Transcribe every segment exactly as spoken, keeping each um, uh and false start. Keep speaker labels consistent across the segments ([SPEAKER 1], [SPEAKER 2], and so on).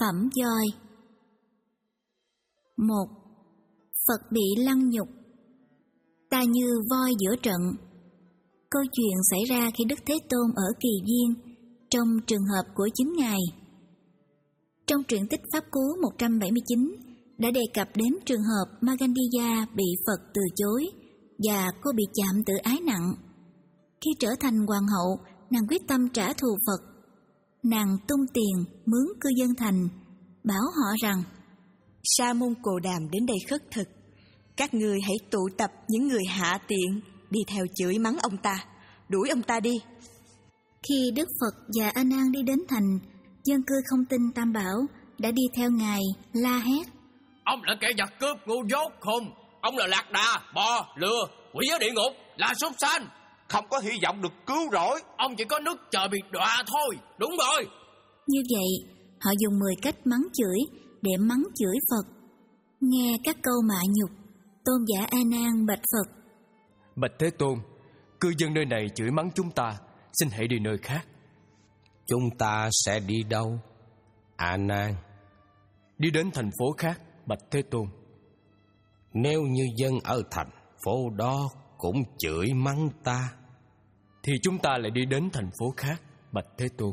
[SPEAKER 1] Phẩm voi. Một. Phật bị lăng nhục. Ta như voi giữa trận. Câu chuyện xảy ra khi Đức Thế Tôn ở Kỳ Viên, trong trường hợp của chính Ngài. Trong truyện tích Pháp Cú một trăm bảy mươi chín đã đề cập đến trường hợp Magandiya bị Phật từ chối và cô bị chạm tự ái nặng. Khi trở thành hoàng hậu, nàng quyết tâm trả thù Phật. Nàng tung tiền mướn cư dân thành, bảo họ rằng:
[SPEAKER 2] Sa môn Cồ Đàm đến đây khất thực, các ngươi hãy tụ tập những người hạ tiện đi theo chửi mắng ông ta, đuổi ông ta đi.
[SPEAKER 1] Khi Đức Phật và A Nan đi đến thành, dân cư không tin Tam Bảo đã đi theo Ngài la hét:
[SPEAKER 3] Ông là kẻ giặc cướp ngu dốt không? Ông là lạc đà, bò, lừa, quỷ ở địa ngục, là súc sanh,
[SPEAKER 4] không có hy vọng được cứu rỗi.
[SPEAKER 3] Ông chỉ có nước chờ bị đọa thôi. Đúng rồi.
[SPEAKER 1] Như vậy, họ dùng mười cách mắng chửi để mắng chửi Phật. Nghe các câu mạ nhục, tôn giả A Nan bạch Phật:
[SPEAKER 5] Bạch Thế Tôn, cư dân nơi này chửi mắng chúng ta, xin hãy đi nơi khác.
[SPEAKER 6] Chúng ta sẽ đi đâu, A Nan?
[SPEAKER 5] Đi đến thành phố khác, bạch Thế Tôn.
[SPEAKER 6] Nếu như dân ở thành phố đó cũng chửi mắng ta,
[SPEAKER 5] thì chúng ta lại đi đến thành phố khác, bạch Thế Tôn.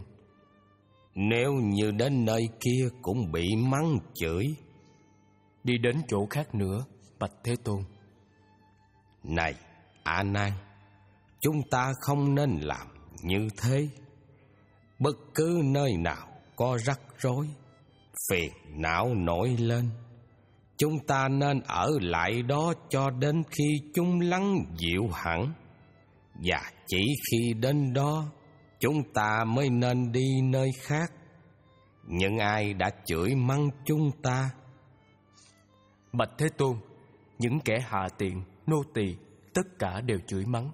[SPEAKER 6] Nếu như đến nơi kia cũng bị mắng chửi,
[SPEAKER 5] đi đến chỗ khác nữa, bạch Thế Tôn.
[SPEAKER 6] Này A Nan, chúng ta không nên làm như thế. Bất cứ nơi nào có rắc rối, phiền não nổi lên, chúng ta nên ở lại đó cho đến khi chúng lắng dịu hẳn. Và chỉ khi đến đó, chúng ta mới nên đi nơi khác. Những ai đã chửi mắng chúng ta,
[SPEAKER 5] bạch Thế Tôn, những kẻ hạ tiện, nô tỳ, tất cả đều chửi mắng.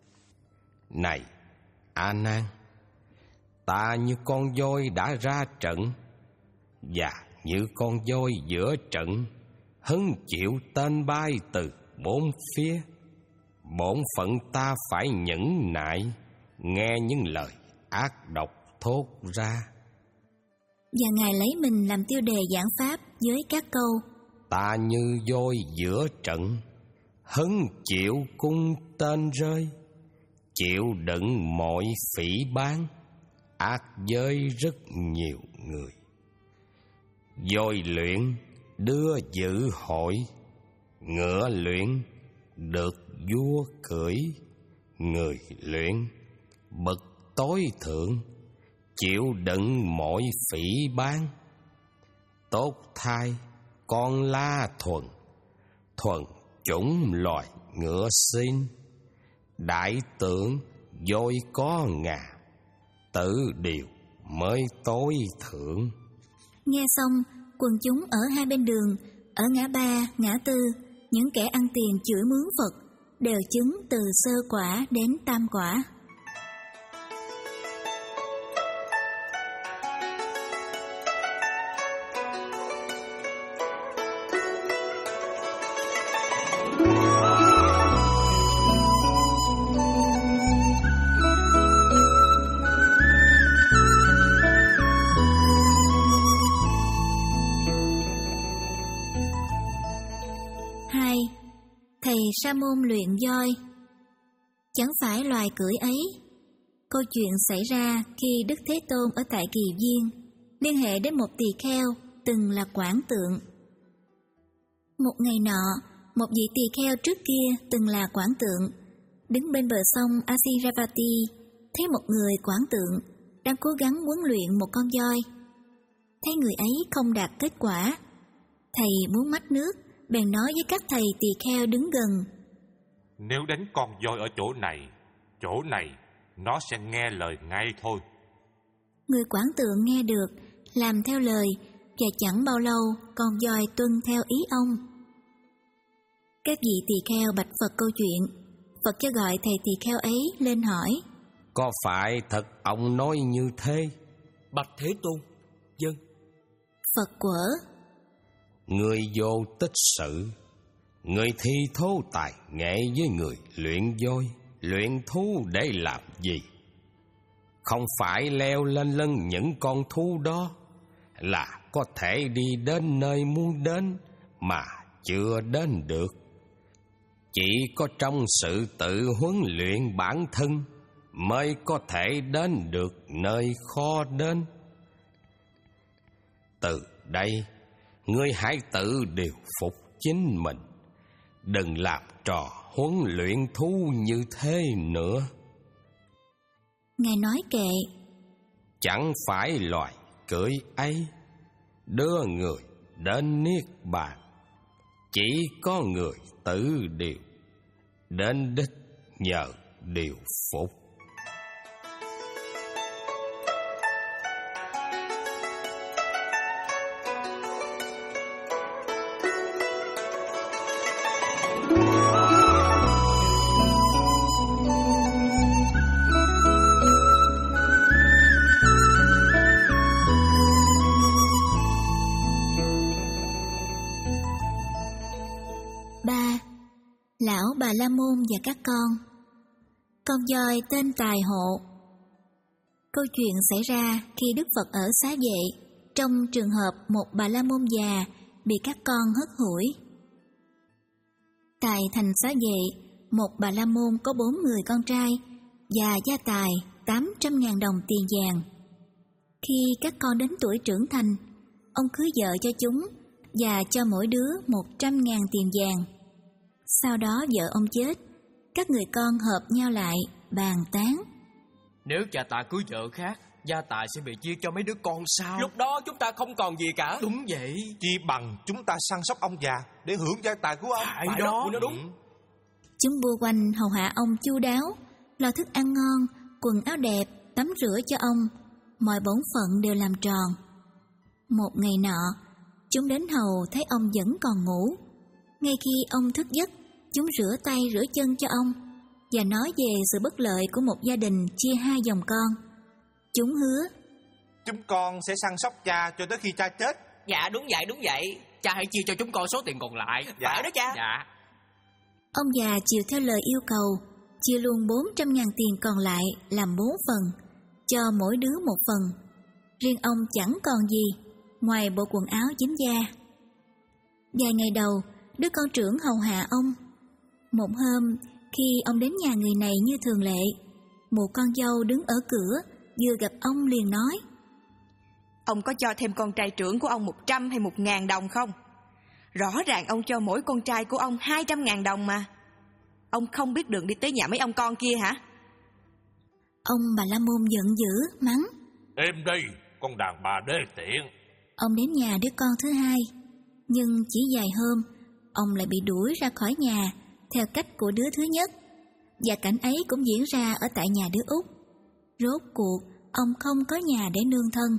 [SPEAKER 6] Này A Nan, ta như con voi đã ra trận, và như con voi giữa trận, hứng chịu tên bay từ bốn phía. Bổn phận ta phải nhẫn nại nghe những lời ác độc thốt ra.
[SPEAKER 1] Và Ngài lấy mình làm tiêu đề giảng pháp với các câu:
[SPEAKER 6] Ta như voi giữa trận, hứng chịu cung tên rơi, chịu đựng mọi phỉ báng, ác giới rất nhiều người. Voi luyện đưa dự hội, ngựa luyện được vua cưỡi, người luyện bậc tối thượng, chịu đựng mọi phỉ báng. Tốt thay con la thuần, thuần chủng loài ngựa xin, đại tượng voi có ngà, tử điều mới tối thượng.
[SPEAKER 1] Nghe xong, quần chúng ở hai bên đường, ở ngã ba, ngã tư, những kẻ ăn tiền chửi mướn Phật đều chứng từ sơ quả đến tam quả. Hai. Thầy Sa môn luyện voi. Chẳng phải loài cưỡi ấy. Câu chuyện xảy ra khi Đức Thế Tôn ở tại Kỳ Viên liên hệ đến một tỳ kheo từng là quản tượng. Một ngày nọ, một vị tỳ kheo trước kia từng là quản tượng đứng bên bờ sông Asiravati, thấy một người quản tượng đang cố gắng huấn luyện một con voi. Thấy người ấy không đạt kết quả, thầy muốn mách nước, bèn nói với các thầy tỳ kheo đứng gần:
[SPEAKER 4] Nếu đánh con voi ở chỗ này, chỗ này, nó sẽ nghe lời ngay thôi.
[SPEAKER 1] Người quản tượng nghe được, làm theo lời, và chẳng bao lâu con voi tuân theo ý ông. Các vị tỳ kheo bạch Phật câu chuyện. Phật cho gọi thầy tỳ kheo ấy lên hỏi:
[SPEAKER 6] Có phải thật ông nói như thế?
[SPEAKER 3] Bạch Thế Tôn, vâng.
[SPEAKER 1] Phật quở:
[SPEAKER 6] Người vô tích sự, người thi thố tài nghệ với người luyện voi, luyện thú để làm gì? Không phải leo lên lưng những con thú đó, là có thể đi đến nơi muốn đến mà chưa đến được. Chỉ có trong sự tự huấn luyện bản thân mới có thể đến được nơi khó đến. Từ đây, ngươi hãy tự điều phục chính mình, đừng làm trò huấn luyện thú như thế nữa.
[SPEAKER 1] Ngài nói kệ.
[SPEAKER 6] Chẳng phải loài cưỡi ấy đưa người đến niết bàn, chỉ có người tự điều đến đích nhờ điều phục.
[SPEAKER 1] Lão Bà La Môn và các con. Con voi tên Tài Hộ. Câu chuyện xảy ra khi Đức Phật ở Xá Vệ, trong trường hợp một Bà La Môn già bị các con hất hủi. Tại thành Xá Vệ, một Bà La Môn có bốn người con trai và gia tài tám trăm ngàn đồng tiền vàng. Khi các con đến tuổi trưởng thành, ông cưới vợ cho chúng và cho mỗi đứa một trăm ngàn tiền vàng. Sau đó vợ ông chết, các người con hợp nhau lại bàn tán.
[SPEAKER 5] Nếu cha ta cưới vợ khác, gia tài sẽ bị chia cho mấy đứa con sao?
[SPEAKER 3] Lúc đó chúng ta không còn gì cả.
[SPEAKER 5] Đúng vậy.
[SPEAKER 4] Chi bằng chúng ta săn sóc ông già để hưởng gia tài của ông.
[SPEAKER 5] Phải,
[SPEAKER 3] Phải
[SPEAKER 5] đó,
[SPEAKER 3] đó, nó đúng.
[SPEAKER 5] Ừ.
[SPEAKER 1] Chúng bua quanh hầu hạ ông chu đáo, lo thức ăn ngon, quần áo đẹp, tắm rửa cho ông. Mọi bổn phận đều làm tròn. Một ngày nọ, chúng đến hầu thấy ông vẫn còn ngủ. Ngay khi ông thức giấc, chúng rửa tay rửa chân cho ông và nói về sự bất lợi của một gia đình chia hai dòng con. Chúng hứa:
[SPEAKER 4] Chúng con sẽ săn sóc cha cho tới khi cha chết.
[SPEAKER 3] Dạ đúng vậy, đúng vậy. Cha hãy chia cho chúng con số tiền còn lại.
[SPEAKER 4] Dạ.
[SPEAKER 3] Phải đó cha.
[SPEAKER 5] Dạ.
[SPEAKER 1] Ông già chiều theo lời yêu cầu, chia luôn bốn trăm ngàn tiền còn lại làm bốn phần, cho mỗi đứa một phần. Riêng ông chẳng còn gì ngoài bộ quần áo dính da. Vài ngày đầu, đứa con trưởng hầu hạ ông. Một hôm, khi ông đến nhà người này như thường lệ, một con dâu đứng ở cửa, vừa gặp ông liền nói:
[SPEAKER 2] Ông có cho thêm con trai trưởng của ông một trăm hay một ngàn đồng không? Rõ ràng ông cho mỗi con trai của ông hai trăm ngàn đồng mà. Ông không biết đường đi tới nhà mấy ông con kia hả?
[SPEAKER 1] Ông Bà La Môn giận dữ, mắng:
[SPEAKER 4] Im đi, con đàn bà đê tiện.
[SPEAKER 1] Ông đến nhà đứa con thứ hai, nhưng chỉ vài hôm, ông lại bị đuổi ra khỏi nhà theo cách của đứa thứ nhất. Và cảnh ấy cũng diễn ra ở tại nhà đứa út. Rốt cuộc, ông không có nhà để nương thân.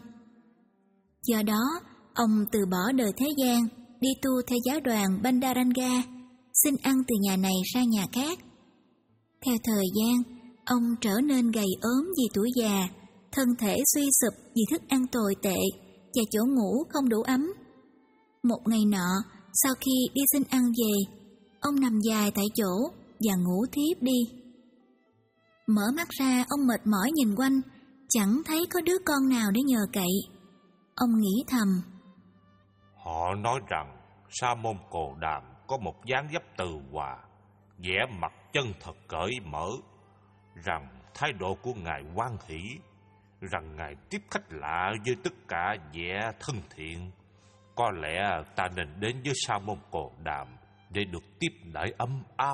[SPEAKER 1] Do đó, ông từ bỏ đời thế gian, đi tu theo giáo đoàn Bandaranga, xin ăn từ nhà này sang nhà khác. Theo thời gian, ông trở nên gầy ốm vì tuổi già, thân thể suy sụp vì thức ăn tồi tệ và chỗ ngủ không đủ ấm. Một ngày nọ, sau khi đi xin ăn về, ông nằm dài tại chỗ và ngủ thiếp đi. Mở mắt ra, ông mệt mỏi nhìn quanh, chẳng thấy có đứa con nào để nhờ cậy. Ông nghĩ thầm:
[SPEAKER 4] Họ nói rằng Sa môn Cồ Đàm có một dáng dấp từ hòa, vẻ mặt chân thật cởi mở, rằng thái độ của ngài hoan hỷ, rằng ngài tiếp khách lạ với tất cả vẻ thân thiện. Có lẽ ta nên đến với Sa môn Cồ Đàm để được tiếp đãi ấm áp.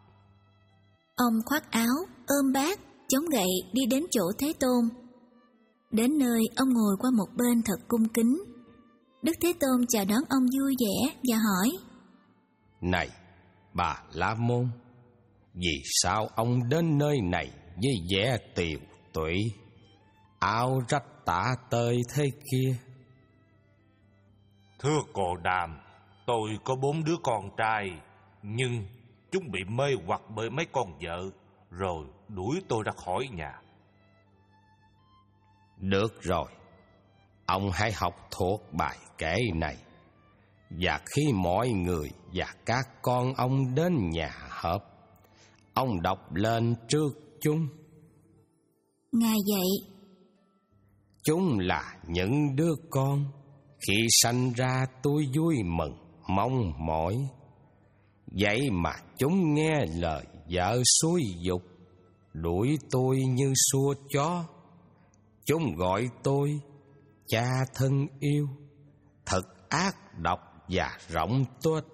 [SPEAKER 1] Ông khoác áo, ôm bát, chống gậy đi đến chỗ Thế Tôn. Đến nơi, ông ngồi qua một bên thật cung kính. Đức Thế Tôn chào đón ông vui vẻ và hỏi:
[SPEAKER 6] Này, Bà La Môn, vì sao ông đến nơi này với vẻ tiều tụy, áo rách tả tơi thế kia?
[SPEAKER 4] Thưa Cồ Đàm, tôi có bốn đứa con trai, nhưng chúng bị mê hoặc bởi mấy con vợ, rồi đuổi tôi ra khỏi nhà.
[SPEAKER 6] Được rồi, ông hãy học thuộc bài kể này, và khi mọi người và các con ông đến nhà họp, ông đọc lên trước chúng.
[SPEAKER 1] Ngài dạy:
[SPEAKER 6] Chúng là những đứa con Khi sanh ra tôi vui mừng mong mỏi, vậy mà chúng nghe lời vợ xúi dục, đuổi tôi như xua chó. Chúng gọi tôi cha thân yêu, thật ác độc và rỗng tuếch.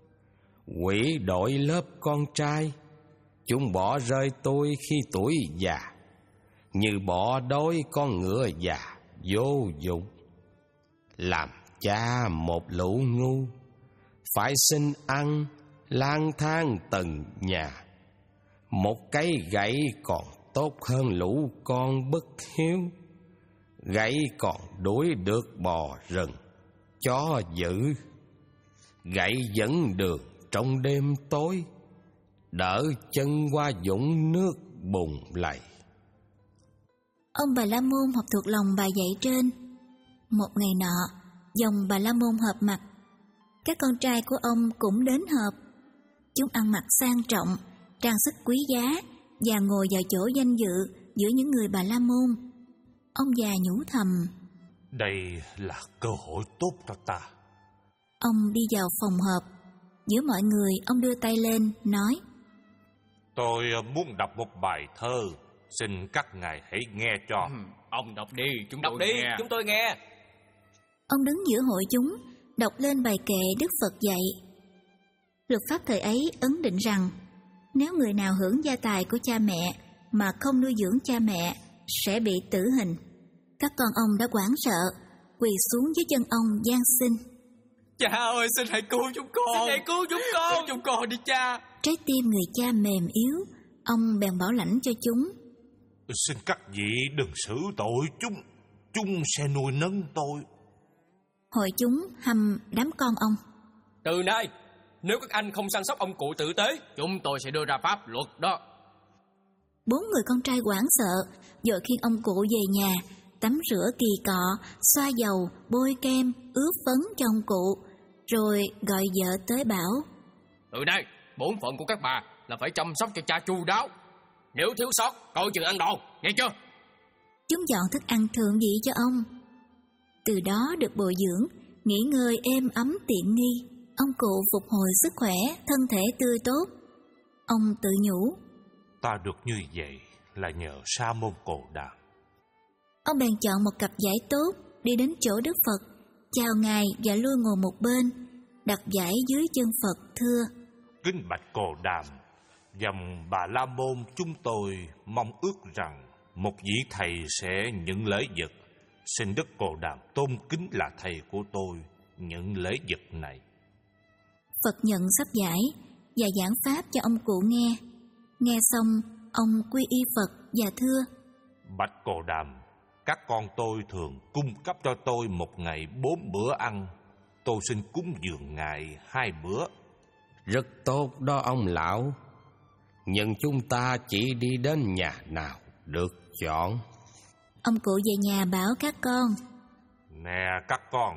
[SPEAKER 6] Quỷ đội lớp con trai, chúng bỏ rơi tôi khi tuổi già, như bỏ đói con ngựa già vô dụng. Làm cha một lũ ngu, phải xin ăn lang thang từng nhà. Một cái gậy còn tốt hơn lũ con bất hiếu, gậy còn đuổi được bò rừng chó dữ. Gậy dẫn đường trong đêm tối, đỡ chân qua vũng nước bùn lầy.
[SPEAKER 1] Ông Bà La Môn học thuộc lòng bài dạy trên. Một ngày nọ, dòng Bà La Môn họp mặt. Các con trai của ông cũng đến họp. Chúng ăn mặc sang trọng, trang sức quý giá và ngồi vào chỗ danh dự giữa những người Bà La Môn. Ông già nhủ thầm:
[SPEAKER 4] đây là cơ hội tốt cho ta.
[SPEAKER 1] Ông đi vào phòng họp. Giữa mọi người, ông đưa tay lên, nói:
[SPEAKER 4] tôi muốn đọc một bài thơ, xin các ngài hãy nghe cho.
[SPEAKER 3] Ừ, ông đọc đi, chúng
[SPEAKER 7] đọc
[SPEAKER 3] tôi
[SPEAKER 7] đi,
[SPEAKER 3] nghe.
[SPEAKER 7] chúng tôi nghe.
[SPEAKER 1] Ông đứng giữa hội chúng, đọc lên bài kệ Đức Phật dạy. Luật pháp thời ấy ấn định rằng, nếu người nào hưởng gia tài của cha mẹ mà không nuôi dưỡng cha mẹ sẽ bị tử hình. Các con ông đã hoảng sợ, quỳ xuống dưới chân ông van xin:
[SPEAKER 7] Cha ơi, xin hãy cứu chúng con. Xin hãy cứu chúng con. Cứu chúng con đi cha.
[SPEAKER 1] Trái tim người cha mềm yếu, ông bèn bảo lãnh cho chúng:
[SPEAKER 4] xin các vị đừng xử tội chúng, chúng sẽ nuôi nấng tôi.
[SPEAKER 1] Hội chúng hăm đám con ông:
[SPEAKER 7] từ nay, nếu các anh không săn sóc ông cụ tử tế,
[SPEAKER 3] chúng tôi sẽ đưa ra pháp luật đó.
[SPEAKER 1] Bốn người con trai hoảng sợ, vội khiêng ông cụ về nhà, tắm rửa kỳ cọ, xoa dầu, bôi kem, ướp phấn cho ông cụ, rồi gọi vợ tới bảo:
[SPEAKER 3] từ nay, bổn phận của các bà là phải chăm sóc cho cha chu đáo. Nếu thiếu sót, coi chừng ăn đòn, nghe chưa?
[SPEAKER 1] Chúng dọn thức ăn thượng vị cho ông. Từ đó được bồi dưỡng, nghỉ ngơi êm ấm tiện nghi, ông cụ phục hồi sức khỏe, thân thể tươi tốt. Ông tự nhủ:
[SPEAKER 4] ta được như vậy là nhờ Sa Môn Cồ Đàm.
[SPEAKER 1] Ông bèn chọn một cặp giải tốt, đi đến chỗ Đức Phật, chào ngài và lui ngồi một bên, đặt giải dưới chân Phật thưa:
[SPEAKER 4] kính bạch Cồ Đàm, dòng Bà La Môn chúng tôi mong ước rằng một vị thầy sẽ nhận lễ vật. Xin Đức Cồ Đàm tôn kính là thầy của tôi nhận lễ vật này.
[SPEAKER 1] Phật nhận sắp giải và giảng pháp cho ông cụ nghe. Nghe xong, ông quy y Phật và thưa:
[SPEAKER 4] bạch Cồ Đàm, các con tôi thường cung cấp cho tôi một ngày bốn bữa ăn. Tôi xin cúng dường ngài hai bữa.
[SPEAKER 6] Rất tốt đó ông lão, nhưng chúng ta chỉ đi đến nhà nào được chọn.
[SPEAKER 1] Ông cụ về nhà bảo các con:
[SPEAKER 4] nè các con,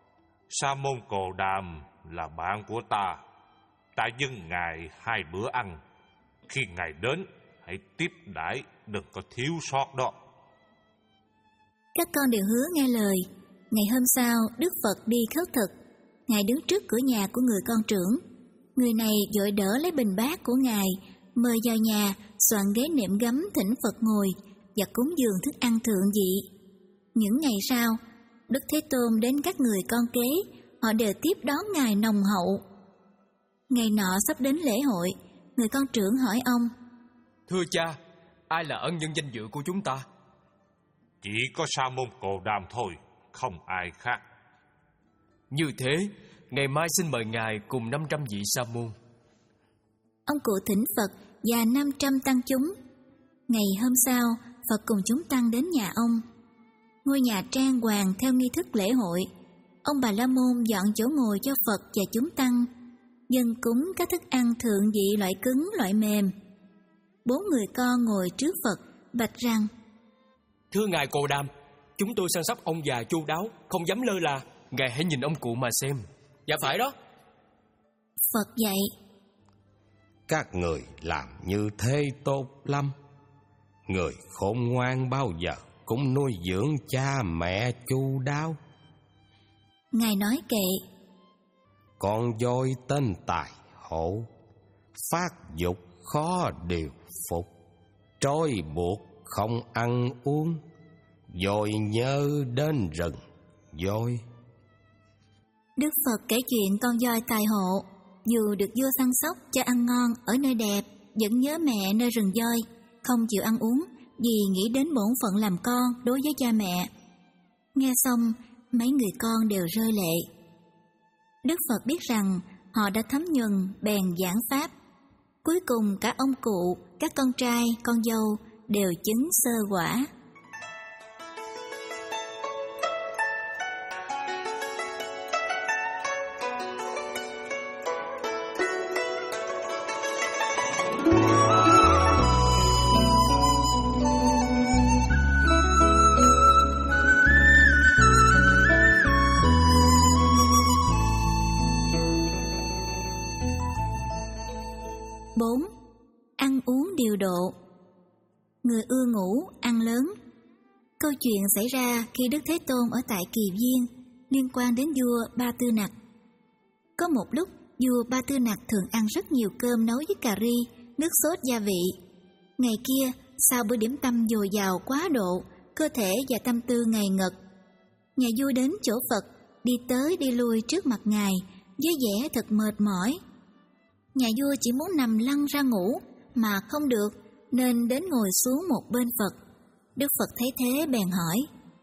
[SPEAKER 4] Sa Môn Cồ Đàm là bạn của ta. Ta dâng ngài hai bữa ăn. Khi ngài đến, hãy tiếp đãi, đừng có thiếu sót đó.
[SPEAKER 1] Các con đều hứa nghe lời. Ngày hôm sau, Đức Phật đi khất thực. Ngài đứng trước cửa nhà của người con trưởng. Người này vội đỡ lấy bình bát của ngài, mời vào nhà, soạn ghế nệm gấm thỉnh Phật ngồi và cúng dường thức ăn thượng vị. Những ngày sau, Đức Thế Tôn đến các người con kế, họ đều tiếp đón ngài nồng hậu. Ngày nọ sắp đến lễ hội, người con trưởng hỏi ông:
[SPEAKER 5] thưa cha, ai là ân nhân danh dự của chúng ta?
[SPEAKER 4] Chỉ có Sa Môn Cồ Đàm thôi, không ai khác.
[SPEAKER 5] Như thế, ngày mai xin mời ngài cùng năm trăm vị sa môn.
[SPEAKER 1] Ông cụ thỉnh Phật và năm trăm tăng chúng. Ngày hôm sau, Phật cùng chúng tăng đến nhà ông. Ngôi nhà trang hoàng theo nghi thức lễ hội. Ông Bà La Môn dọn chỗ ngồi cho Phật và chúng tăng, dâng cúng các thức ăn thượng vị loại cứng, loại mềm. Bốn người con ngồi trước Phật, bạch rằng:
[SPEAKER 5] thưa ngài Cồ Đàm, chúng tôi săn sóc ông già chu đáo, không dám lơ là. Ngài hãy nhìn ông cụ mà xem.
[SPEAKER 7] Dạ phải đó.
[SPEAKER 1] Phật dạy:
[SPEAKER 6] các người làm như thế tốt lắm. Người khôn ngoan bao giờ cũng nuôi dưỡng cha mẹ chu đáo.
[SPEAKER 1] Ngài nói kệ:
[SPEAKER 6] Con voi tên Tài Hổ, phát dục khó điều phục, trói buộc không ăn uống, voi nhớ đến rừng voi.
[SPEAKER 1] Đức Phật kể chuyện con voi Tài Hộ, dù được vua săn sóc cho ăn ngon ở nơi đẹp, vẫn nhớ mẹ nơi rừng voi, không chịu ăn uống vì nghĩ đến bổn phận làm con đối với cha mẹ. Nghe xong, mấy người con đều rơi lệ. Đức Phật biết rằng họ đã thấm nhuần bèn giảng pháp. Cuối cùng cả ông cụ, các con trai, con dâu đều chứng sơ quả. bốn. Ăn uống điều độ. Người ưa ngủ, ăn lớn. Câu chuyện xảy ra khi Đức Thế Tôn ở tại Kỳ Viên, liên quan đến vua Ba Tư Nặc. Có một lúc, vua Ba Tư Nặc thường ăn rất nhiều cơm nấu với cà ri, nước sốt gia vị. Ngày kia, sau bữa điểm tâm dồi dào quá độ, cơ thể và tâm tư ngầy ngật. Nhà vua đến chỗ Phật, đi tới đi lui trước mặt Ngài, với vẻ thật mệt mỏi. Nhà vua chỉ muốn nằm lăn ra ngủ, mà không được, nên đến ngồi xuống một bên Phật. Đức Phật thấy thế bèn hỏi: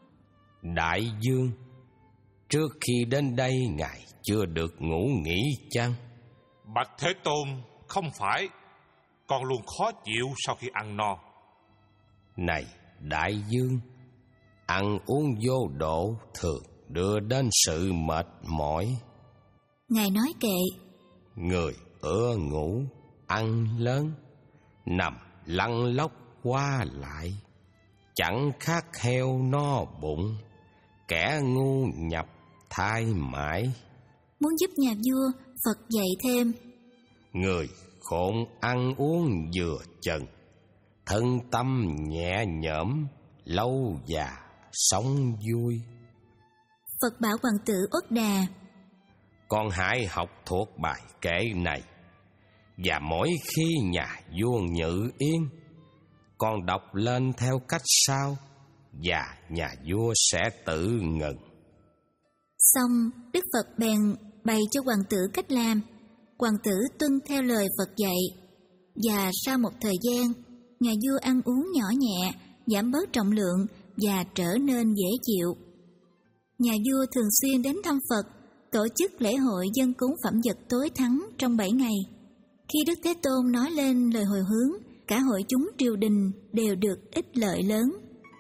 [SPEAKER 6] Đại vương, trước khi đến đây Ngài chưa được ngủ nghỉ chăng?
[SPEAKER 4] Bạch Thế Tôn, không phải. Con luôn khó chịu sau khi ăn no.
[SPEAKER 6] Này đại vương, ăn uống vô độ thường đưa đến sự mệt mỏi.
[SPEAKER 1] Ngài nói kệ:
[SPEAKER 6] Người ưa ngủ, ăn lớn, nằm lăn lóc qua lại, chẳng khác heo no bụng, kẻ ngu nhập thai mãi.
[SPEAKER 1] Muốn giúp nhà vua, Phật dạy thêm:
[SPEAKER 6] Người khôn ăn uống vừa chừng, thân tâm nhẹ nhõm, lâu già sống vui.
[SPEAKER 1] Phật bảo hoàng tử Uất Đà:
[SPEAKER 6] Con hãy học thuộc bài kệ này, và mỗi khi nhà vua Nhự Yên, con đọc lên theo cách sau, và nhà vua sẽ tự ngừng.
[SPEAKER 1] Xong, Đức Phật bèn bày cho hoàng tử cách làm. Hoàng tử tuân theo lời Phật dạy, và sau một thời gian, nhà vua ăn uống nhỏ nhẹ, giảm bớt trọng lượng và trở nên dễ chịu. Nhà vua thường xuyên đến thăm Phật, tổ chức lễ hội dâng cúng phẩm vật tối thắng trong bảy ngày. Khi Đức Thế Tôn nói lên lời hồi hướng, cả hội chúng triều đình đều được ích lợi lớn.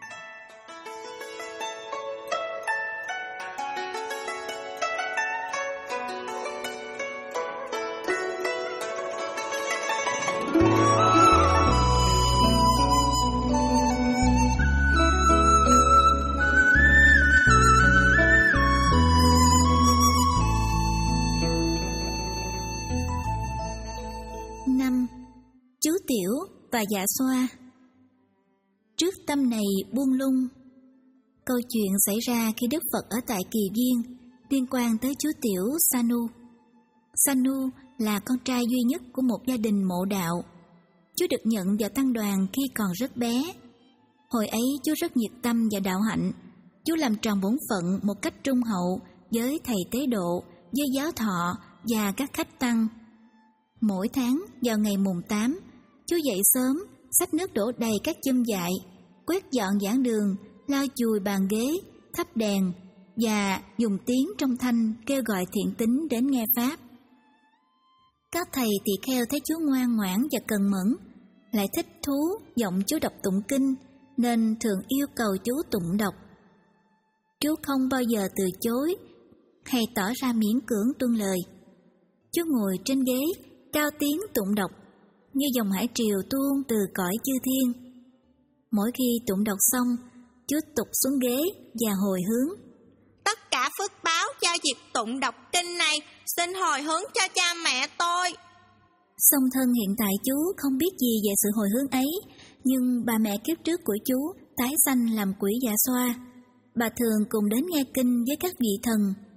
[SPEAKER 1] Năm. Chú Tiểu và Dạ Xoa. Trước tâm này buông lung. Câu chuyện xảy ra khi Đức Phật ở tại Kỳ Viên, liên quan tới chú Tiểu Sanu. Sanu là con trai duy nhất của một gia đình mộ đạo. Chú được nhận vào tăng đoàn khi còn rất bé. Hồi ấy chú rất nhiệt tâm và đạo hạnh. Chú làm tròn bổn phận một cách trung hậu với thầy tế độ, với giáo thọ và các khách tăng. Mỗi tháng vào ngày mùng tám, chú dậy sớm, xách nước đổ đầy các chum dại, quét dọn giảng đường, lau chùi bàn ghế, thắp đèn và dùng tiếng trong thanh kêu gọi thiện tín đến nghe pháp. Các thầy tỳ kheo thấy chú ngoan ngoãn và cần mẫn, lại thích thú giọng chú đọc tụng kinh, nên thường yêu cầu chú tụng đọc. Chú không bao giờ từ chối hay tỏ ra miễn cưỡng tuân lời. Chú ngồi trên ghế, cao tiếng tụng đọc như dòng hải triều tuôn từ cõi chư thiên. Mỗi khi tụng đọc xong, chú tụt xuống ghế và hồi hướng:
[SPEAKER 2] Tất cả phước báo cho việc tụng đọc kinh này xin hồi hướng cho cha mẹ tôi.
[SPEAKER 1] Song thân hiện tại chú không biết gì về sự hồi hướng ấy, nhưng bà mẹ kiếp trước của chú tái sanh làm quỷ Dạ Xoa. Bà thường cùng đến nghe kinh với các vị thần.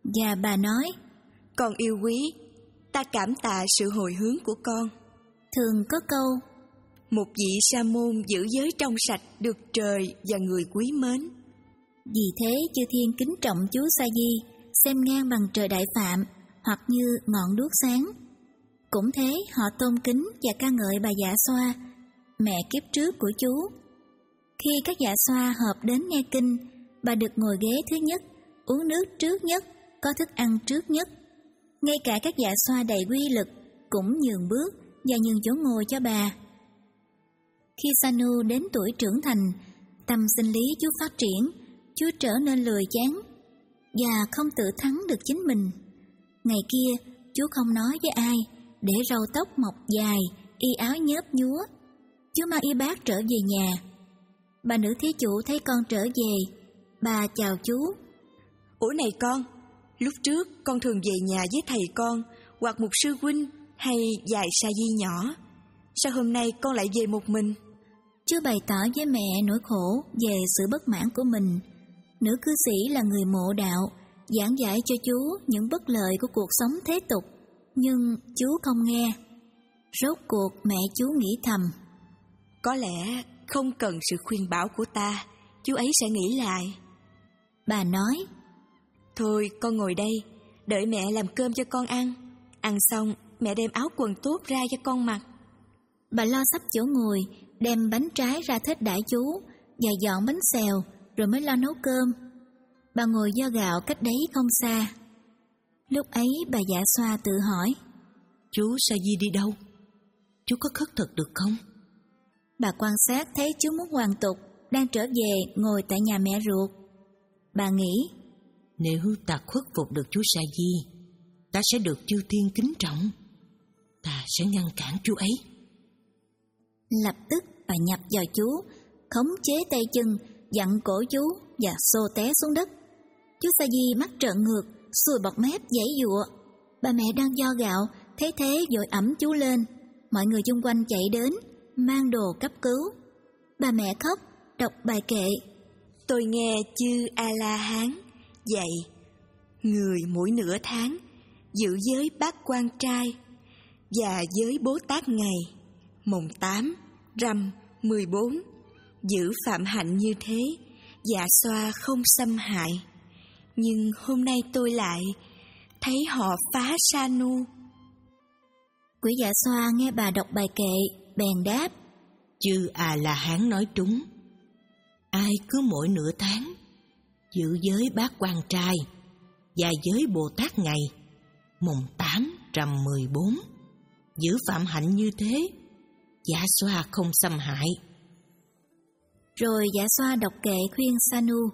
[SPEAKER 1] Và bà nói,
[SPEAKER 2] con yêu quý, ta cảm tạ sự hồi hướng của con.
[SPEAKER 1] thường có câu,
[SPEAKER 2] một vị sa môn giữ giới trong sạch được trời và người quý mến.
[SPEAKER 1] vì thế chư thiên kính trọng chú Sa Di, xem ngang bằng trời Đại Phạm, hoặc như ngọn đuốc sáng. Cũng thế, họ tôn kính và ca ngợi bà Dạ Xoa, mẹ kiếp trước của chú. Khi các dạ xoa họp đến nghe kinh, bà được ngồi ghế thứ nhất, uống nước trước nhất, có thức ăn trước nhất. Ngay cả các dạ xoa đầy quy lực cũng nhường bước và nhường chỗ ngồi cho bà. Khi Sanu đến tuổi trưởng thành, tâm sinh lý chú phát triển, chú trở nên lười chán và không tự thắng được chính mình. Ngày kia, chú không nói với ai, để râu tóc mọc dài, y áo nhớp nhúa. Chú mang y bát trở về nhà. Bà nữ thí chủ thấy con trở về, bà chào chú.
[SPEAKER 2] Ủa này con, lúc trước con thường về nhà với thầy con hoặc một sư huynh hay vài sa di nhỏ. Sao hôm nay con lại về một mình?
[SPEAKER 1] Chú bày tỏ với mẹ nỗi khổ về sự bất mãn của mình. Nữ cư sĩ là người mộ đạo, giảng giải cho chú những bất lợi của cuộc sống thế tục, nhưng chú không nghe. Rốt cuộc mẹ chú nghĩ thầm,
[SPEAKER 2] có lẽ không cần sự khuyên bảo của ta, chú ấy sẽ nghĩ lại.
[SPEAKER 1] Bà nói,
[SPEAKER 2] thôi con ngồi đây, đợi mẹ làm cơm cho con ăn. Ăn xong, mẹ đem áo quần tốt ra cho con mặc.
[SPEAKER 1] Bà lo sắp chỗ ngồi, đem bánh trái ra thết đãi chú và dọn bánh xèo, rồi mới lo nấu cơm. Bà ngồi vo gạo cách đấy không xa. Lúc ấy bà Dạ Xoa tự hỏi,
[SPEAKER 8] chú Sa Di đi đâu? Chú có khất thực được không?
[SPEAKER 1] Bà quan sát thấy chú muốn hoàn tục, đang trở về ngồi tại nhà mẹ ruột. Bà nghĩ,
[SPEAKER 8] nếu ta khuất phục được chú Sa Di, ta sẽ được chư thiên kính trọng. Ta sẽ ngăn cản chú ấy.
[SPEAKER 1] Lập tức bà nhập vào chú, khống chế tay chân, dặn cổ chú và xô té xuống đất. Chú Sa Di mắt trợn ngược, sùi bọt mép giãy giụa. Bà mẹ đang vo gạo, thấy thế vội ẵm chú lên. Mọi người xung quanh chạy đến, mang đồ cấp cứu. Bà mẹ khóc, đọc bài kệ.
[SPEAKER 2] Tôi nghe chư A-la-hán dạy, người mỗi nửa tháng giữ giới bát quan trai và giới Bố Tát ngày, mồng tám, rằm, mười bốn, giữ phạm hạnh như thế, dạ xoa không xâm hại. Nhưng hôm nay tôi lại thấy họ phá Sanu.
[SPEAKER 1] Quỷ dạ xoa nghe bà đọc bài kệ, bèn đáp,
[SPEAKER 8] chư A-la-hán nói trúng. Ai cứ mỗi nửa tháng giữ giới bát quan trai và giới Bồ Tát ngày, mồng tám, rằm mười bốn, giữ phạm hạnh như thế, dạ xoa không xâm hại.
[SPEAKER 1] Rồi dạ xoa đọc kệ khuyên Sanu.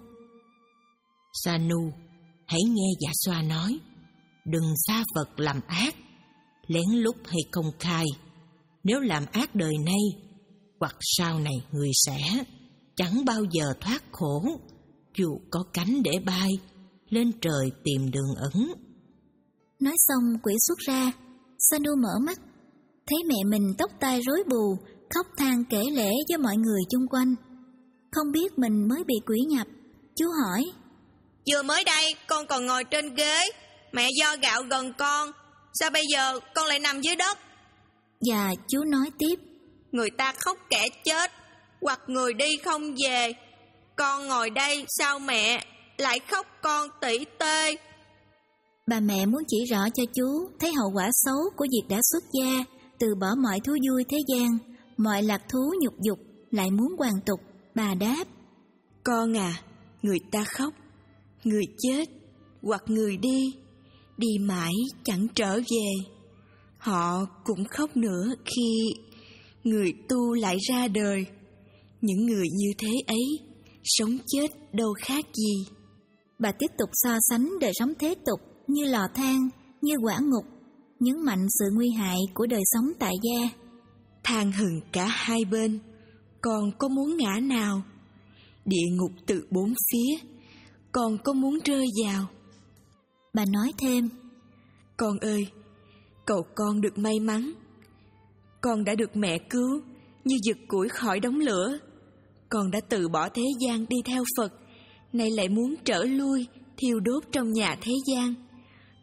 [SPEAKER 8] Sanu, hãy nghe dạ xoa nói, đừng xa Phật làm ác, lén lút hay công khai. Nếu làm ác đời nay, hoặc sau này người sẽ chẳng bao giờ thoát khổ, dù có cánh để bay, lên trời tìm đường ẩn.
[SPEAKER 1] Nói xong quỷ xuất ra, Sanu mở mắt, thấy mẹ mình tóc tai rối bù, khóc than kể lể với mọi người chung quanh. Không biết mình mới bị quỷ nhập, chú hỏi,
[SPEAKER 2] vừa mới đây con còn ngồi trên ghế, mẹ vo gạo gần con, sao bây giờ con lại nằm dưới đất?
[SPEAKER 1] Và chú nói tiếp,
[SPEAKER 2] người ta khóc kẻ chết, hoặc người đi không về, con ngồi đây sao mẹ lại khóc con tỉ tê?
[SPEAKER 1] Bà mẹ muốn chỉ rõ cho chú thấy hậu quả xấu của việc đã xuất gia, từ bỏ mọi thú vui thế gian, mọi lạc thú nhục dục, lại muốn hoàn tục. Bà đáp,
[SPEAKER 2] con à, người ta khóc, người chết hoặc người đi, đi mãi chẳng trở về. Họ cũng khóc nữa khi người tu lại ra đời. Những người như thế ấy, sống chết đâu khác gì.
[SPEAKER 1] Bà tiếp tục so sánh đời sống thế tục như lò than, như quả ngục, nhấn mạnh sự nguy hại của đời sống tại gia.
[SPEAKER 2] Than hừng cả hai bên, còn có muốn ngã nào? Địa ngục từ bốn phía, còn có muốn rơi vào?
[SPEAKER 1] Bà nói thêm,
[SPEAKER 2] con ơi, cậu con được may mắn. Con đã được mẹ cứu như giật củi khỏi đống lửa. Con đã từ bỏ thế gian đi theo Phật, nay lại muốn trở lui thiêu đốt trong nhà thế gian.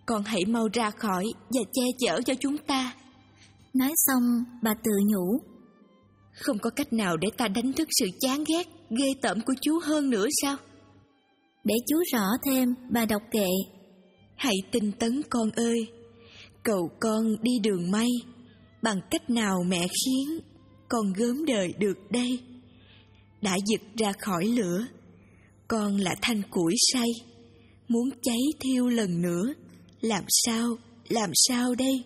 [SPEAKER 2] Con hãy mau ra khỏi và che chở cho chúng ta.
[SPEAKER 1] Nói xong, bà tự nhủ.
[SPEAKER 2] Không có cách nào để ta đánh thức sự chán ghét, ghê tởm của chú hơn nữa sao?
[SPEAKER 1] Để chú rõ thêm, bà đọc kệ.
[SPEAKER 2] Hãy tinh tấn con ơi, cầu con đi đường mây, bằng cách nào mẹ khiến con gớm đời được đây. Đã giật ra khỏi lửa, con là thanh củi say, muốn cháy thiêu lần nữa, làm sao, làm sao đây?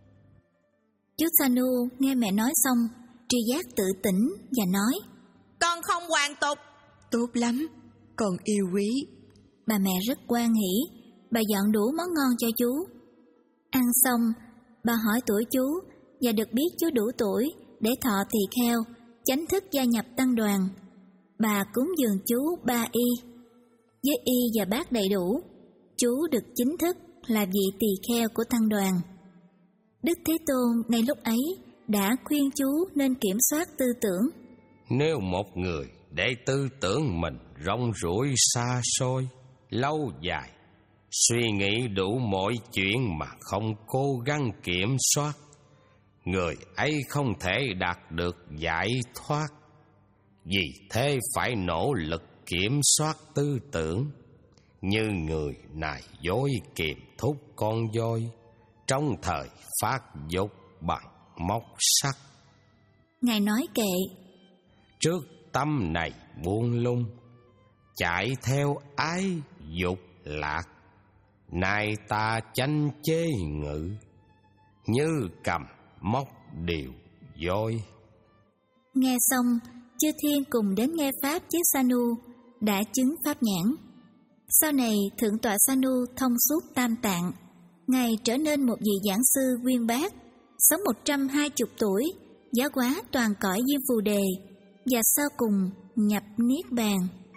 [SPEAKER 1] Chú Sanu nghe mẹ nói xong, tri giác tự tỉnh và nói:
[SPEAKER 8] Con không hoàn tục.
[SPEAKER 2] Tốt lắm, con yêu quý.
[SPEAKER 1] Bà mẹ rất hoan hỉ, bà dọn đủ món ngon cho chú. Ăn xong, bà hỏi tuổi chú và được biết chú đủ tuổi để thọ tỳ kheo, chánh thức gia nhập tăng đoàn. Bà cúng dường chú ba y. Với y và bát đầy đủ, chú được chính thức là vị tỳ kheo của tăng đoàn. Đức Thế Tôn ngay lúc ấy đã khuyên chú nên kiểm soát tư tưởng.
[SPEAKER 6] Nếu một người để tư tưởng mình rong ruổi xa xôi, lâu dài, suy nghĩ đủ mọi chuyện mà không cố gắng kiểm soát, người ấy không thể đạt được giải thoát. Vì thế phải nỗ lực kiểm soát tư tưởng, như người nài dối kiềm thúc con voi trong thời phát dục bằng móc sắt.
[SPEAKER 1] Ngài nói kệ:
[SPEAKER 6] Trước tâm này buông lung, chạy theo ái dục lạc, nay ta chánh chế ngự, như cầm móc điều voi.
[SPEAKER 1] Nghe xong, chư thiên cùng đến nghe pháp với Sanu, đã chứng pháp nhãn. Sau này thượng tọa Sanu thông suốt tam tạng, ngài trở nên một vị giảng sư uyên bác, sống một trăm hai mươi tuổi, giáo hóa toàn cõi Diêm Phù Đề, và sau cùng nhập niết bàn.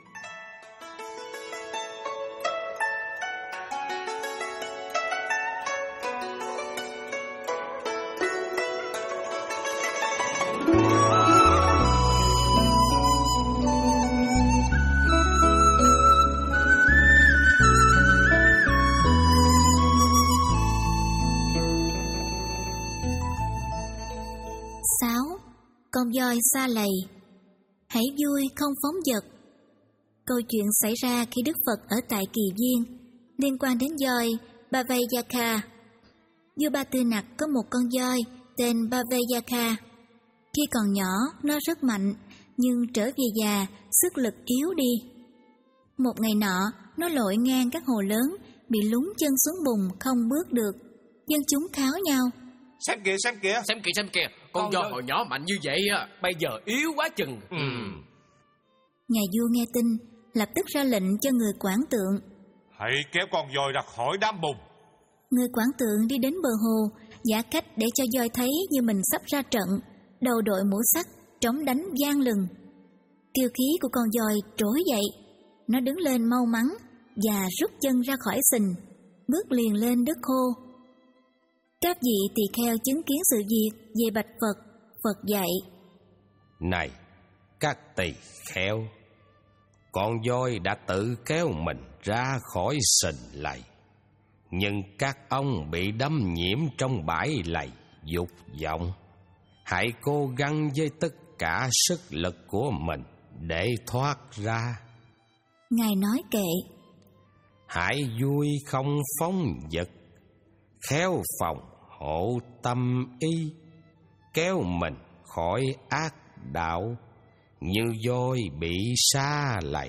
[SPEAKER 1] sáu. Con voi sa lầy. Hãy vui không phóng dật. Câu chuyện xảy ra khi Đức Phật ở tại Kỳ Viên, liên quan đến voi Bhavayaka. Vua Ba Tư Nặc có một con voi tên Bhavayaka. Khi còn nhỏ, nó rất mạnh, nhưng trở về già, sức lực yếu đi. Một ngày nọ, nó lội ngang các hồ lớn, bị lún chân xuống bùn không bước được. Dân chúng kháo nhau:
[SPEAKER 4] Xem kìa, xem kìa,
[SPEAKER 3] Xem kìa, xem kìa, con voi hồi nhỏ mạnh như vậy á, bây giờ yếu quá chừng.
[SPEAKER 4] Ừ.
[SPEAKER 1] Nhà vua nghe tin, lập tức ra lệnh cho người quản tượng:
[SPEAKER 4] Hãy kéo con voi ra khỏi đám bùn.
[SPEAKER 1] Người quản tượng đi đến bờ hồ, giả cách để cho voi thấy như mình sắp ra trận, đầu đội mũ sắt, trống đánh vang lừng. Kiêu khí của con voi trỗi dậy, nó đứng lên mau mắn và rút chân ra khỏi sình, bước liền lên đất khô. Các vị tỳ kheo chứng kiến sự việc về bạch Phật. Phật dạy:
[SPEAKER 6] Này các tỳ kheo, con voi đã tự kéo mình ra khỏi sình lầy, nhưng các ông bị đâm nhiễm trong bãi lầy dục vọng. Hãy cố gắng với tất cả sức lực của mình để thoát ra.
[SPEAKER 1] Ngài nói kệ:
[SPEAKER 6] Hãy vui không phóng dật, khéo phòng hộ tâm ý, kéo mình khỏi ác đạo, như voi bị sa lầy.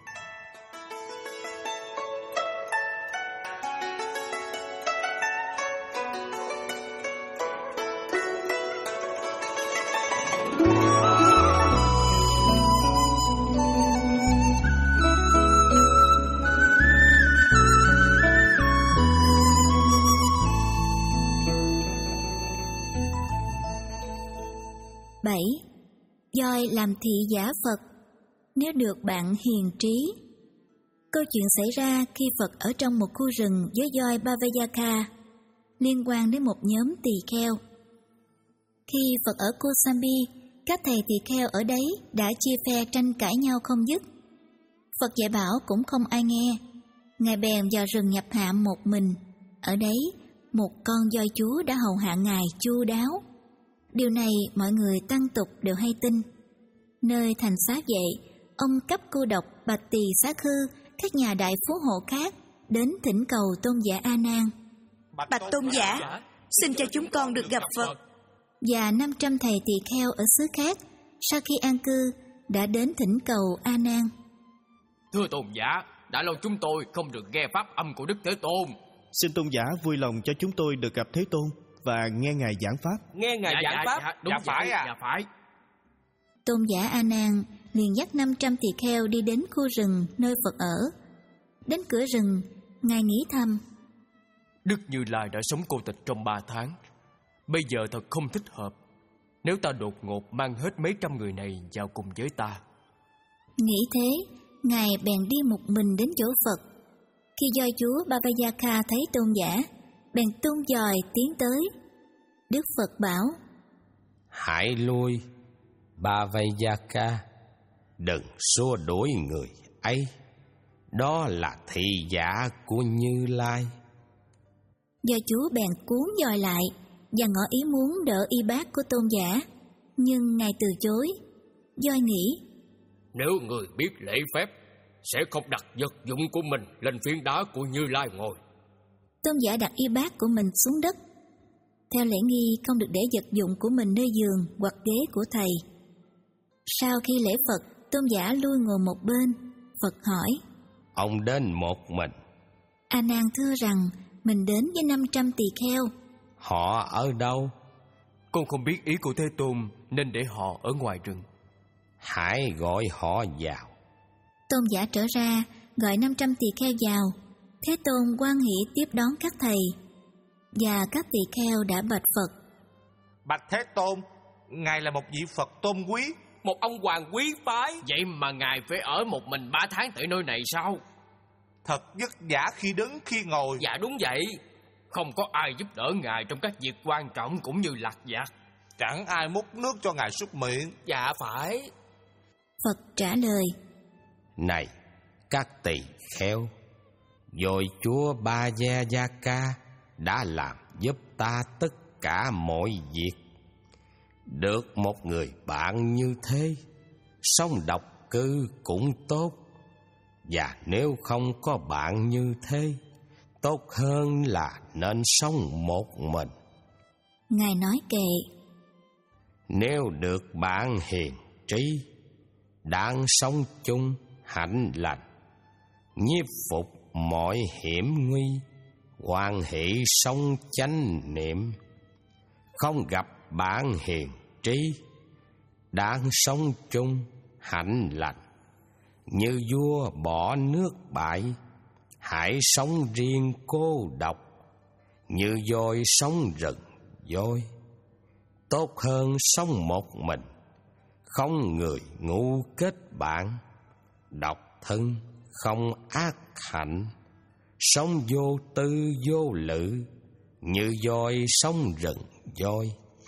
[SPEAKER 1] bảy. Voi làm thị giả Phật nếu được bạn hiền trí. Câu chuyện xảy ra khi Phật ở trong một khu rừng với voi Bhavayaka, liên quan đến một nhóm tỳ kheo. Khi Phật ở Kosambi, các thầy tỳ kheo ở đấy đã chia phe tranh cãi nhau không dứt. Phật dạy bảo cũng không ai nghe. Ngài bèn vào rừng nhập hạ một mình. ở đấy một con voi chúa đã hầu hạ Ngài chu đáo. Điều này mọi người tăng tục đều hay tin. Nơi thành xá vệ, ông cấp cô độc, Bạch Tỳ Xá Khư, các nhà đại phú hộ khác đến thỉnh cầu tôn giả A Nan.
[SPEAKER 2] Bạch tôn giả, xin cho chúng con được gặp Phật.
[SPEAKER 1] Và năm trăm thầy tỳ kheo ở xứ khác sau khi an cư đã đến thỉnh cầu A Nan.
[SPEAKER 3] Thưa tôn giả, đã lâu chúng tôi không được nghe pháp âm của Đức Thế Tôn.
[SPEAKER 9] Xin tôn giả vui lòng cho chúng tôi được gặp Thế Tôn và nghe Ngài giảng pháp.
[SPEAKER 3] Nghe Ngài
[SPEAKER 7] dạ,
[SPEAKER 3] giảng
[SPEAKER 7] dạ,
[SPEAKER 3] pháp?
[SPEAKER 7] Dạ,
[SPEAKER 3] đúng
[SPEAKER 7] dạ,
[SPEAKER 3] phải à?
[SPEAKER 7] Dạ phải.
[SPEAKER 1] Tôn giả A Nan liền dắt năm trăm tỳ kheo đi đến khu rừng nơi Phật ở. Đến cửa rừng, Ngài nghĩ thầm:
[SPEAKER 5] Đức Như Lai đã sống cô tịch trong ba tháng. Bây giờ thật không thích hợp nếu ta đột ngột mang hết mấy trăm người này vào cùng với ta.
[SPEAKER 1] Nghĩ thế, Ngài bèn đi một mình đến chỗ Phật. Khi voi chúa Bhavayaka thấy tôn giả, bèn tung dòi tiến tới. Đức Phật bảo:
[SPEAKER 6] Hãy lui, Bhavayaka, đừng xua đuổi người ấy. Đó là thị giả của Như Lai.
[SPEAKER 1] Voi chúa bèn cuốn dòi lại và ngỏ ý muốn đỡ y bác của tôn giả, nhưng Ngài từ chối. Voi nghĩ:
[SPEAKER 3] Nếu người biết lễ phép, sẽ không đặt vật dụng của mình lên phiến đá của Như Lai ngồi.
[SPEAKER 1] Tôn giả đặt y bát của mình xuống đất. Theo lễ nghi, không được để vật dụng của mình nơi giường hoặc ghế của thầy. Sau khi lễ Phật, tôn giả lui ngồi một bên. Phật hỏi:
[SPEAKER 6] Ông đến một mình.
[SPEAKER 1] A Nan thưa rằng mình đến với năm trăm tỳ kheo.
[SPEAKER 6] Họ ở đâu?
[SPEAKER 5] Con không biết ý của Thế Tôn nên để họ ở ngoài rừng.
[SPEAKER 6] Hãy gọi họ vào.
[SPEAKER 1] Tôn giả trở ra, gọi năm trăm tỳ kheo vào. Thế Tôn hoan hỷ tiếp đón các thầy. Và các tỳ kheo đã bạch Phật:
[SPEAKER 4] Bạch Thế Tôn, Ngài là một vị Phật tôn quý,
[SPEAKER 3] một ông hoàng quý phái. Vậy mà Ngài phải ở một mình ba tháng tại nơi này sao?
[SPEAKER 4] thật vất vả khi đứng khi ngồi.
[SPEAKER 3] Dạ đúng vậy. Không có ai giúp đỡ Ngài trong các việc quan trọng cũng như lặt vặt.
[SPEAKER 4] Chẳng ai múc nước cho Ngài súc miệng.
[SPEAKER 3] Dạ phải.
[SPEAKER 1] Phật trả lời:
[SPEAKER 6] Này các tỳ kheo, rồi chúa Ba Gia Gia Ca đã làm giúp ta tất cả mọi việc. Được một người bạn như thế, sống độc cư cũng tốt. Và nếu không có bạn như thế, tốt hơn là nên sống một mình.
[SPEAKER 1] Ngài nói kệ:
[SPEAKER 6] Nếu được bạn hiền trí, đang sống chung hạnh lành, nhiếp phục mọi hiểm nguy, hoan hỷ sống chánh niệm. Không gặp bạn hiền trí, đang sống chung hạnh lành, như vua bỏ nước bại, hãy sống riêng cô độc, như voi sống rừng voi. Tốt hơn sống một mình, không người ngu kết bạn, độc thân không ác hạnh, sống vô tư vô lự, như voi sống rừng voi.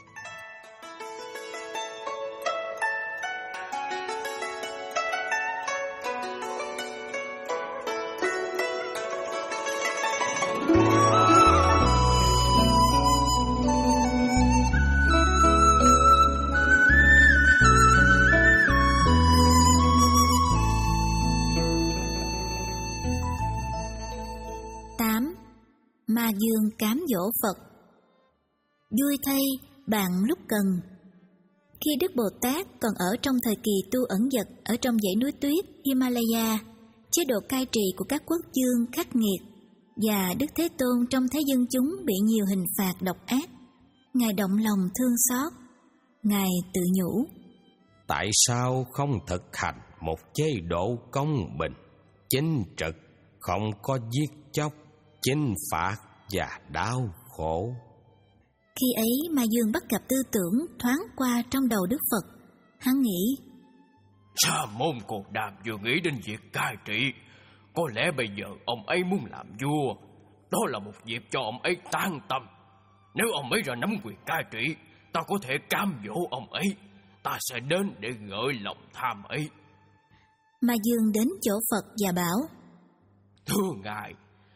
[SPEAKER 1] tám. Ma Dương cám dỗ Phật. Vui thay bạn lúc cần. Khi Đức Bồ Tát còn ở trong thời kỳ tu ẩn dật ở trong dãy núi tuyết Himalaya, chế độ cai trị của các quốc vương khắc nghiệt, và Đức Thế Tôn trông thấy dân chúng bị nhiều hình phạt độc ác, Ngài động lòng thương xót. Ngài tự nhủ:
[SPEAKER 6] Tại sao không thực hành một chế độ công bình, chính trực, không có giết chóc, chính phạt và đau khổ?
[SPEAKER 1] Khi ấy Ma Dương bắt gặp tư tưởng thoáng qua trong đầu Đức Phật. Hắn nghĩ:
[SPEAKER 3] Sa môn Cồ Đàm vừa nghĩ đến việc cai trị, có lẽ bây giờ ông ấy muốn làm vua. Đó là một việc cho ông ấy tan tâm. Nếu ông ấy ra nắm quyền cai trị, ta có thể cám dỗ ông ấy. Ta sẽ đến để gợi lòng tham ấy.
[SPEAKER 1] Ma Dương đến chỗ Phật và bảo:
[SPEAKER 3] Thưa Ngài,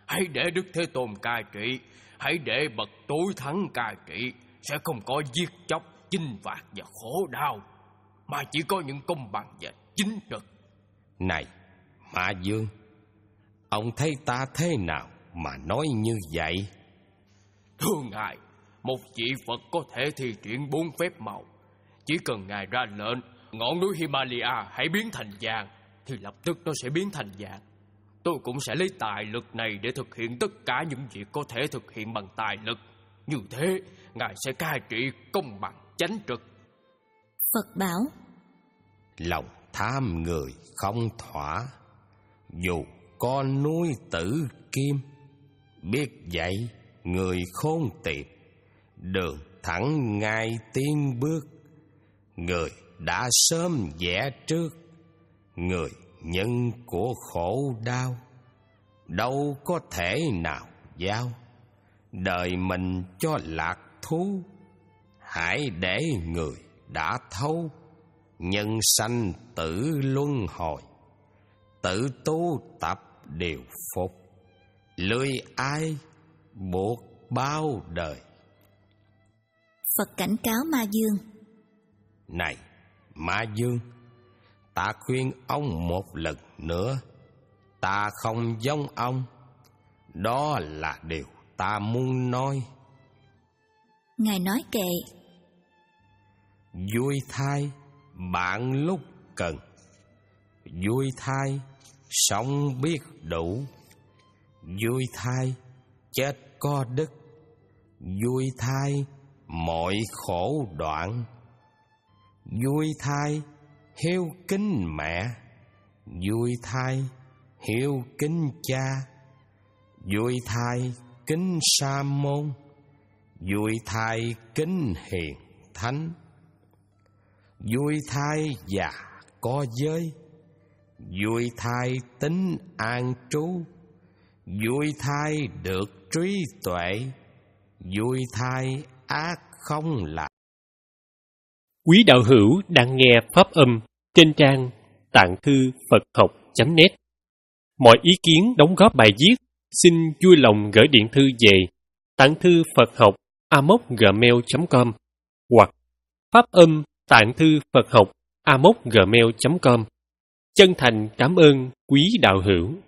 [SPEAKER 3] Hãy để Đức Thế Tôn cai trị, hãy để bậc tối thắng cai trị, sẽ không có giết chóc, chinh phạt và khổ đau, mà chỉ có những công bằng và chính trực.
[SPEAKER 6] Này, Ma Dương, ông thấy ta thế nào mà nói như vậy?
[SPEAKER 3] Thưa Ngài, một vị Phật có thể thi triển bốn phép màu. Chỉ cần Ngài ra lệnh, ngọn núi Himalaya hãy biến thành vàng, thì lập tức nó sẽ biến thành vàng. Tôi cũng sẽ lấy tài lực này để thực hiện tất cả những việc có thể thực hiện bằng tài lực. Như thế, Ngài sẽ cai trị công bằng chánh trực.
[SPEAKER 1] Phật bảo:
[SPEAKER 6] Lòng tham người không thỏa, dù có núi Tử Kim. Biết vậy, người khôn tiệp, đường thẳng ngay tiến bước. Người đã sớm vẽ trước, người nhân của khổ đau, đâu có thể nào giao đời mình cho lạc thú. Hãy để người đã thấu, nhân sanh tử luân hồi, tự tu tập điều phục, lưới ai buộc bao đời.
[SPEAKER 1] Phật cảnh cáo Ma Dương:
[SPEAKER 6] Này Ma Dương, ta khuyên ông một lần nữa, ta không giống ông. Đó là điều ta muốn nói.
[SPEAKER 1] Ngài nói kệ:
[SPEAKER 6] Vui thay bạn lúc cần, vui thay sống biết đủ, vui thay chết có đức, vui thay mọi khổ đoạn, vui thay hiếu kính mẹ, vui thay hiếu kính cha, vui thay kính sa môn, vui thay kính hiền thánh, vui thay già có giới, vui thay tính an trú, vui thay được trí tuệ, vui thay ác không làm.
[SPEAKER 10] Quý đạo hữu đang nghe pháp âm trên trang tạng thư Phật học chấm net. Mọi ý kiến đóng góp bài viết xin vui lòng gửi điện thư về tạng thư Phật học a m o c gmail chấm com hoặc pháp âm tạng thư Phật học a m o c gmail chấm com. Chân thành cảm ơn quý đạo hữu.